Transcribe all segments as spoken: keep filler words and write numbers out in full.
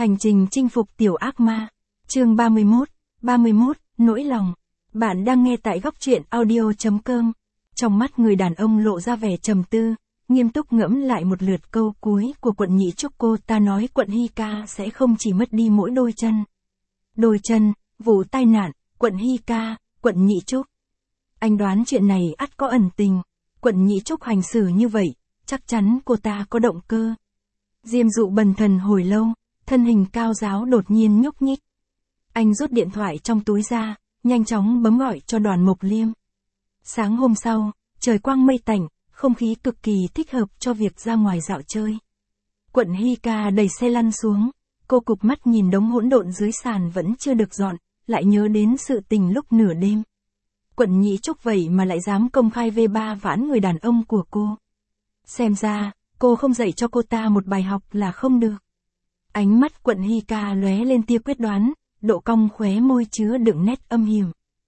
Hành trình chinh phục tiểu ác ma. Chương ba mươi mốt, ba mươi mốt, nỗi lòng. Bạn đang nghe tại góc truyện audio chấm com. Trong mắt người đàn ông lộ ra vẻ trầm tư, nghiêm túc ngẫm lại một lượt câu cuối của Quận Nhị Trúc. Cô ta nói Quận Hy Ca sẽ không chỉ mất đi mỗi đôi chân. Đôi chân, vụ tai nạn, Quận Hy Ca, Quận Nhị Trúc. Anh đoán chuyện này ắt có ẩn tình. Quận Nhị Trúc hành xử như vậy, chắc chắn cô ta có động cơ. Diêm Dụ bần thần hồi lâu, thân hình cao ráo đột nhiên nhúc nhích. Anh rút điện thoại trong túi ra, nhanh chóng bấm gọi cho Đoàn Mộc Liêm. Sáng hôm sau, trời quang mây tạnh, không khí cực kỳ thích hợp cho việc ra ngoài dạo chơi. Quận Hy Ca đẩy xe lăn xuống, cô cụp mắt nhìn đống hỗn độn dưới sàn vẫn chưa được dọn, lại nhớ đến sự tình lúc nửa đêm. Quận Nhị Trúc vậy mà lại dám công khai vê ba vãn người đàn ông của cô. Xem ra, cô không dạy cho cô ta một bài học là không được. Ánh mắt Quận Hy Ca lóe lên tia quyết đoán, độ cong khóe môi chứa đựng nét âm hiểm.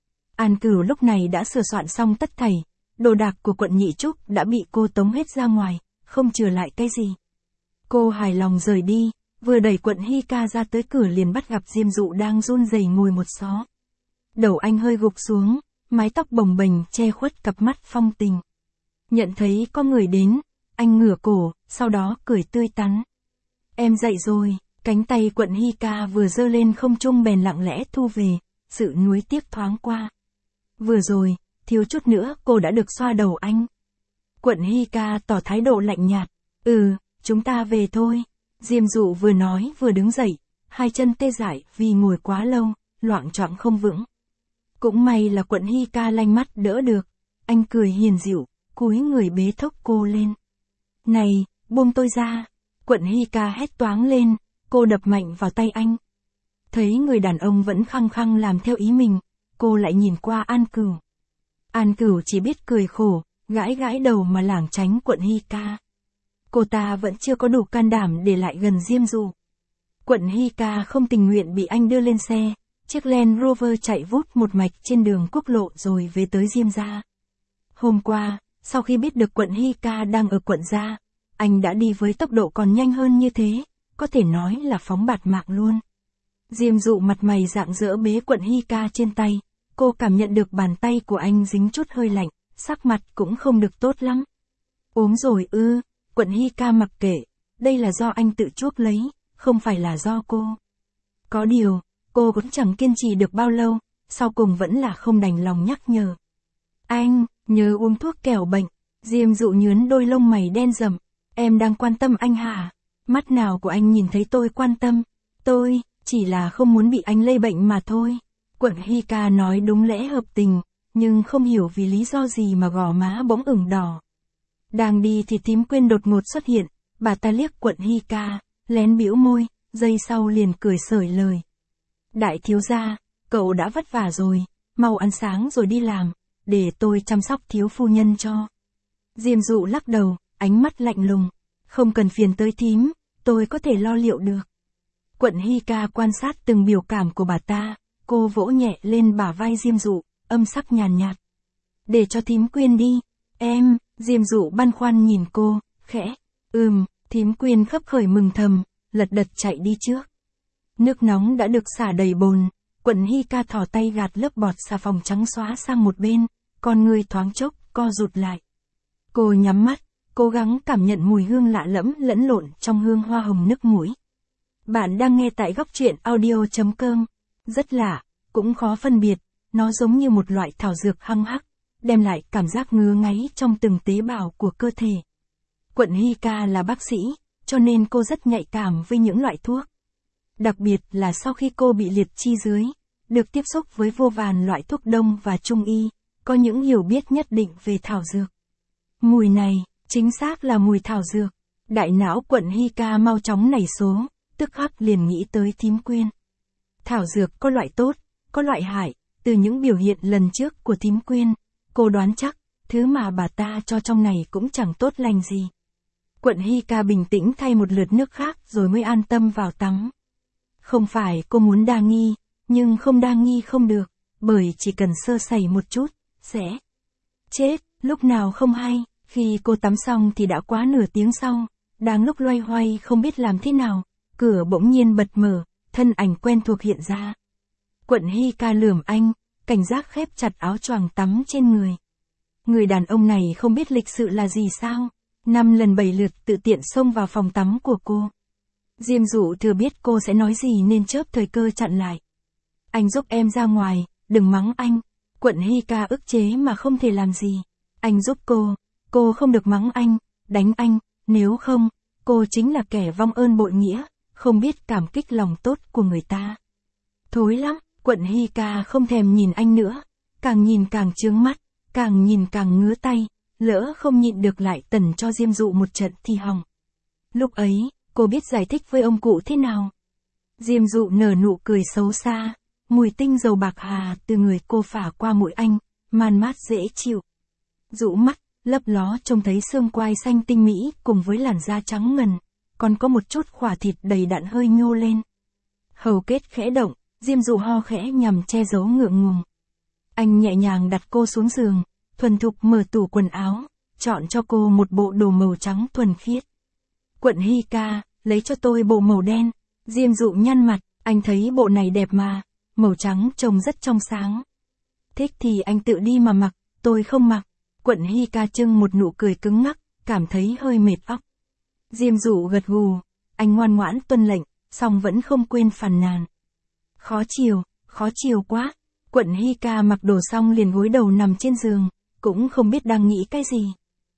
An Cửu lúc này đã sửa soạn xong tất thảy, đồ đạc của Quận Nhị Trúc đã bị cô tống hết ra ngoài, không chừa lại cái gì. Cô hài lòng rời đi, vừa đẩy Quận Hy Ca ra tới cửa liền bắt gặp Diêm Dụ đang run rẩy ngồi một xó. Đầu anh hơi gục xuống, mái tóc bồng bềnh che khuất cặp mắt phong tình. Nhận thấy có người đến, anh ngửa cổ, sau đó cười tươi tắn. Em dậy rồi, cánh tay Quận Hy Ca vừa giơ lên không trung bèn lặng lẽ thu về, sự nuối tiếc thoáng qua. Vừa rồi, thiếu chút nữa cô đã được xoa đầu anh. Quận Hy Ca tỏ thái độ lạnh nhạt, ừ, chúng ta về thôi. Diêm Dụ vừa nói vừa đứng dậy, hai chân tê dại vì ngồi quá lâu, loạng choạng không vững. Cũng may là Quận Hy Ca lanh mắt đỡ được, anh cười hiền dịu, cúi người bế thốc cô lên. Này, buông tôi ra. Quận Hy Ca hét toáng lên, cô đập mạnh vào tay anh. Thấy người đàn ông vẫn khăng khăng làm theo ý mình, cô lại nhìn qua An Cửu. An Cửu chỉ biết cười khổ, gãi gãi đầu mà lảng tránh Quận Hy Ca. Cô ta vẫn chưa có đủ can đảm để lại gần Diêm Dụ. Quận Hy Ca không tình nguyện bị anh đưa lên xe, chiếc Land Rover chạy vút một mạch trên đường quốc lộ rồi về tới Diêm gia. Hôm qua, sau khi biết được Quận Hy Ca đang ở quận gia, anh đã đi với tốc độ còn nhanh hơn như thế, có thể nói là phóng bạt mạng luôn. Diêm Dụ mặt mày rạng rỡ bế Quận Hy Ca trên tay, cô cảm nhận được bàn tay của anh dính chút hơi lạnh, sắc mặt cũng không được tốt lắm. Ốm rồi ư? Quận Hy Ca mặc kệ, đây là do anh tự chuốc lấy, không phải là do cô. Có điều, cô cũng chẳng kiên trì được bao lâu, sau cùng vẫn là không đành lòng nhắc nhở. Anh, nhớ uống thuốc kẻo bệnh. Diêm Dụ nhướn đôi lông mày đen rậm. Em đang quan tâm anh hả? Mắt nào của anh nhìn thấy tôi quan tâm? Tôi, chỉ là không muốn bị anh lây bệnh mà thôi. Quận Hy Ca nói đúng lẽ hợp tình, nhưng không hiểu vì lý do gì mà gò má bỗng ửng đỏ. Đang đi thì Thím Quyên đột ngột xuất hiện, bà ta liếc Quận Hy Ca, lén bĩu môi, giây sau liền cười xởi lời. Đại thiếu gia, cậu đã vất vả rồi, mau ăn sáng rồi đi làm, để tôi chăm sóc thiếu phu nhân cho. Diêm Dụ lắc đầu, ánh mắt lạnh lùng, không cần phiền tới thím, tôi có thể lo liệu được. Quận Hy Ca quan sát từng biểu cảm của bà ta, cô vỗ nhẹ lên bả vai Diêm Dụ, âm sắc nhàn nhạt. Để cho Thím Quyên đi, em. Diêm Dụ băn khoăn nhìn cô, khẽ, ừm, Thím Quyên khấp khởi mừng thầm, lật đật chạy đi trước. Nước nóng đã được xả đầy bồn, Quận Hy Ca thò tay gạt lớp bọt xà phòng trắng xóa sang một bên, con người thoáng chốc, co rụt lại. Cô nhắm mắt, cố gắng cảm nhận mùi hương lạ lẫm lẫn lộn trong hương hoa hồng nức mũi. Bạn đang nghe tại góc truyện audio chấm com. Rất lạ, cũng khó phân biệt, nó giống như một loại thảo dược hăng hắc, đem lại cảm giác ngứa ngáy trong từng tế bào của cơ thể. Quận Hy Ca là bác sĩ, cho nên cô rất nhạy cảm với những loại thuốc. Đặc biệt là sau khi cô bị liệt chi dưới, được tiếp xúc với vô vàn loại thuốc đông và trung y, có những hiểu biết nhất định về thảo dược. Mùi này, chính xác là mùi thảo dược. Đại não Quận Hy Ca mau chóng nảy số, tức khắc liền nghĩ tới Thím Quyên. Thảo dược có loại tốt, có loại hại, từ những biểu hiện lần trước của Thím Quyên, cô đoán chắc, thứ mà bà ta cho trong này cũng chẳng tốt lành gì. Quận Hy Ca bình tĩnh thay một lượt nước khác rồi mới an tâm vào tắm. Không phải cô muốn đa nghi, nhưng không đa nghi không được, bởi chỉ cần sơ sẩy một chút, sẽ chết, lúc nào không hay. Khi cô tắm xong thì đã quá nửa tiếng sau, đang lúc loay hoay không biết làm thế nào, cửa bỗng nhiên bật mở, thân ảnh quen thuộc hiện ra. Quận Hy Ca lườm anh, cảnh giác khép chặt áo choàng tắm trên người. Người đàn ông này không biết lịch sự là gì sao, năm lần bảy lượt tự tiện xông vào phòng tắm của cô. Diêm Dụ thừa biết cô sẽ nói gì nên chớp thời cơ chặn lại. Anh giúp em ra ngoài, đừng mắng anh. Quận Hy Ca ức chế mà không thể làm gì. Anh giúp cô, cô không được mắng anh, đánh anh, nếu không, cô chính là kẻ vong ơn bội nghĩa, không biết cảm kích lòng tốt của người ta. Thối lắm, Quận Hy Ca không thèm nhìn anh nữa, càng nhìn càng chướng mắt, càng nhìn càng ngứa tay, lỡ không nhịn được lại tần cho Diêm Dụ một trận thì hỏng. Lúc ấy, cô biết giải thích với ông cụ thế nào. Diêm Dụ nở nụ cười xấu xa, mùi tinh dầu bạc hà từ người cô phả qua mũi anh, man mát dễ chịu. Dụ mắt, lấp ló trông thấy xương quai xanh tinh mỹ cùng với làn da trắng ngần, còn có một chút khỏa thịt đầy đặn hơi nhô lên. Hầu kết khẽ động, Diêm Dụ ho khẽ nhằm che giấu ngượng ngùng. Anh nhẹ nhàng đặt cô xuống giường, thuần thục mở tủ quần áo, chọn cho cô một bộ đồ màu trắng thuần khiết. Quận Hy Ca, lấy cho tôi bộ màu đen. Diêm Dụ nhăn mặt, anh thấy bộ này đẹp mà, màu trắng trông rất trong sáng. Thích thì anh tự đi mà mặc, tôi không mặc. Quận Hy Ca trưng một nụ cười cứng ngắc, cảm thấy hơi mệt óc. Diêm Dụ gật gù, anh ngoan ngoãn tuân lệnh, song vẫn không quên phàn nàn. Khó chiều, khó chiều quá. Quận Hy Ca mặc đồ xong liền gối đầu nằm trên giường, cũng không biết đang nghĩ cái gì.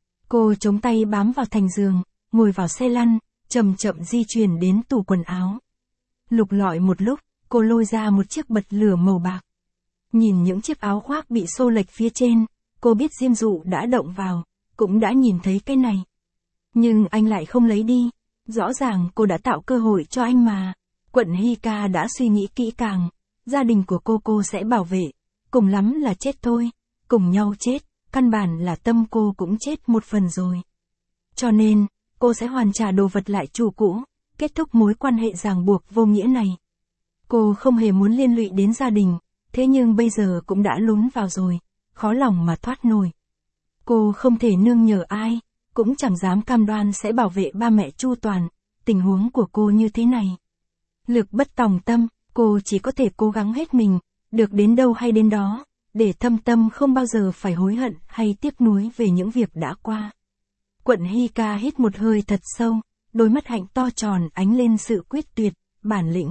Cô chống tay bám vào thành giường, ngồi vào xe lăn, chậm chậm di chuyển đến tủ quần áo. Lục lọi một lúc, cô lôi ra một chiếc bật lửa màu bạc. Nhìn những chiếc áo khoác bị xô lệch phía trên, cô biết Diêm Dụ đã động vào, cũng đã nhìn thấy cái này. Nhưng anh lại không lấy đi, rõ ràng cô đã tạo cơ hội cho anh mà. Quận Hy Ca đã suy nghĩ kỹ càng, gia đình của cô cô sẽ bảo vệ, cùng lắm là chết thôi, cùng nhau chết, căn bản là tâm cô cũng chết một phần rồi. Cho nên, cô sẽ hoàn trả đồ vật lại chủ cũ, kết thúc mối quan hệ ràng buộc vô nghĩa này. Cô không hề muốn liên lụy đến gia đình, thế nhưng bây giờ cũng đã lún vào rồi, khó lòng mà thoát nổi. Cô không thể nương nhờ ai, cũng chẳng dám cam đoan sẽ bảo vệ ba mẹ chu toàn, tình huống của cô như thế này. Lực bất tòng tâm, cô chỉ có thể cố gắng hết mình, được đến đâu hay đến đó, để thâm tâm không bao giờ phải hối hận hay tiếc nuối về những việc đã qua. Quận Hy Ca hít một hơi thật sâu, đôi mắt hạnh to tròn ánh lên sự quyết tuyệt, bản lĩnh.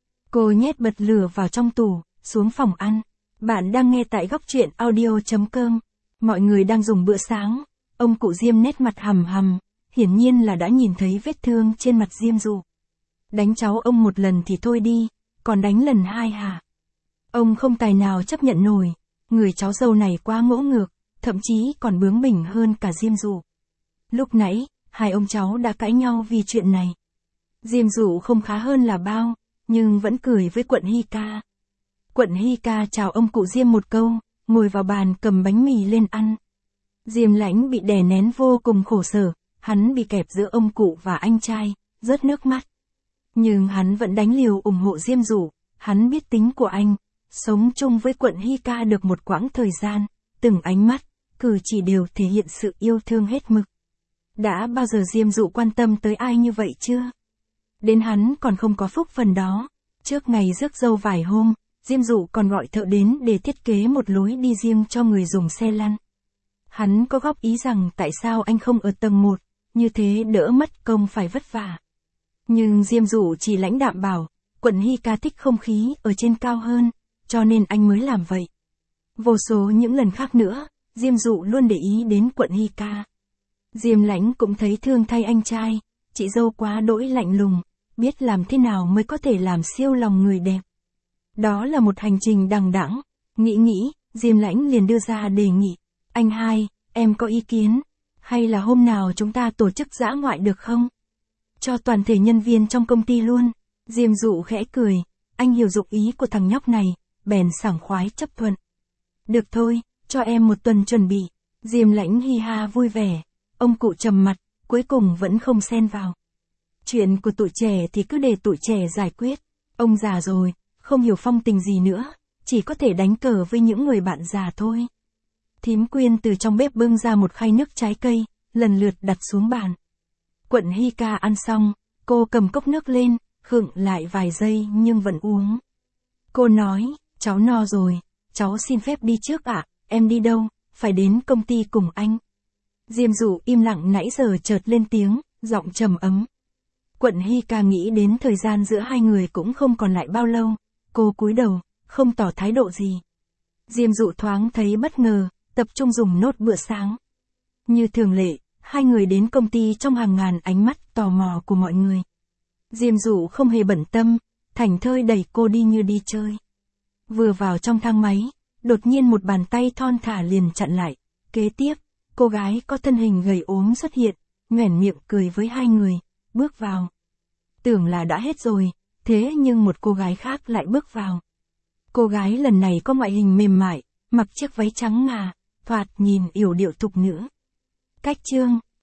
Cô nhét bật lửa vào trong tủ, xuống phòng ăn. Bạn đang nghe tại góc truyện audio chấm com. Mọi người đang dùng bữa sáng. Ông cụ Diêm nét mặt hầm hầm, hiển nhiên là đã nhìn thấy vết thương trên mặt Diêm Dụ. Đánh cháu ông một lần thì thôi đi, còn đánh lần hai hả? Ông không tài nào chấp nhận nổi, người cháu dâu này quá ngỗ ngược, thậm chí còn bướng bỉnh hơn cả Diêm Dụ. Lúc nãy, hai ông cháu đã cãi nhau vì chuyện này. Diêm Dụ không khá hơn là bao, nhưng vẫn cười với Quận Hy Ca. Quận Hy Ca chào ông cụ Diêm một câu, ngồi vào bàn cầm bánh mì lên ăn. Diêm Lãnh bị đè nén vô cùng khổ sở, hắn bị kẹp giữa ông cụ và anh trai, rớt nước mắt. Nhưng hắn vẫn đánh liều ủng hộ Diêm Dụ, hắn biết tính của anh, sống chung với Quận Hy Ca được một quãng thời gian, từng ánh mắt, cử chỉ đều thể hiện sự yêu thương hết mực. Đã bao giờ Diêm Dụ quan tâm tới ai như vậy chưa? Đến hắn còn không có phúc phần đó. Trước ngày rước dâu vài hôm, Diêm Dụ còn gọi thợ đến để thiết kế một lối đi riêng cho người dùng xe lăn. Hắn có góp ý rằng tại sao anh không ở tầng một, như thế đỡ mất công phải vất vả. Nhưng Diêm Dụ chỉ lãnh đạm bảo, Quận Hy Ca thích không khí ở trên cao hơn, cho nên anh mới làm vậy. Vô số những lần khác nữa, Diêm Dụ luôn để ý đến Quận Hy Ca. Diêm Lãnh cũng thấy thương thay anh trai, chị dâu quá đỗi lạnh lùng, biết làm thế nào mới có thể làm siêu lòng người đẹp. Đó là một hành trình đằng đẵng, nghĩ nghĩ, Diêm Lãnh liền đưa ra đề nghị, anh hai, em có ý kiến, hay là hôm nào chúng ta tổ chức dã ngoại được không? Cho toàn thể nhân viên trong công ty luôn. Diêm Dụ khẽ cười, anh hiểu dụng ý của thằng nhóc này, bèn sảng khoái chấp thuận. Được thôi, cho em một tuần chuẩn bị. Diêm Lãnh hi ha vui vẻ, ông cụ trầm mặt, cuối cùng vẫn không xen vào. Chuyện của tụi trẻ thì cứ để tụi trẻ giải quyết, ông già rồi, không hiểu phong tình gì nữa, chỉ có thể đánh cờ với những người bạn già thôi. Thím Quyên từ trong bếp bưng ra một khay nước trái cây, lần lượt đặt xuống bàn. Quận Hy Ca ăn xong, cô cầm cốc nước lên, khựng lại vài giây nhưng vẫn uống. Cô nói, cháu no rồi, cháu xin phép đi trước ạ. Em đi đâu? Phải đến công ty cùng anh. Diêm Dụ im lặng nãy giờ chợt lên tiếng, giọng trầm ấm. Quận Hy Ca nghĩ đến thời gian giữa hai người cũng không còn lại bao lâu, cô cúi đầu, không tỏ thái độ gì. Diêm Dụ thoáng thấy bất ngờ, tập trung dùng nốt bữa sáng. Như thường lệ, hai người đến công ty trong hàng ngàn ánh mắt tò mò của mọi người. Diêm Dụ không hề bận tâm, thảnh thơi đẩy cô đi như đi chơi. Vừa vào trong thang máy, đột nhiên một bàn tay thon thả liền chặn lại. Kế tiếp, cô gái có thân hình gầy ốm xuất hiện, nhoẻn miệng cười với hai người, bước vào. Tưởng là đã hết rồi, thế nhưng một cô gái khác lại bước vào. Cô gái lần này có ngoại hình mềm mại, mặc chiếc váy trắng ngà, thoạt nhìn yểu điệu thục nữ. Cách chương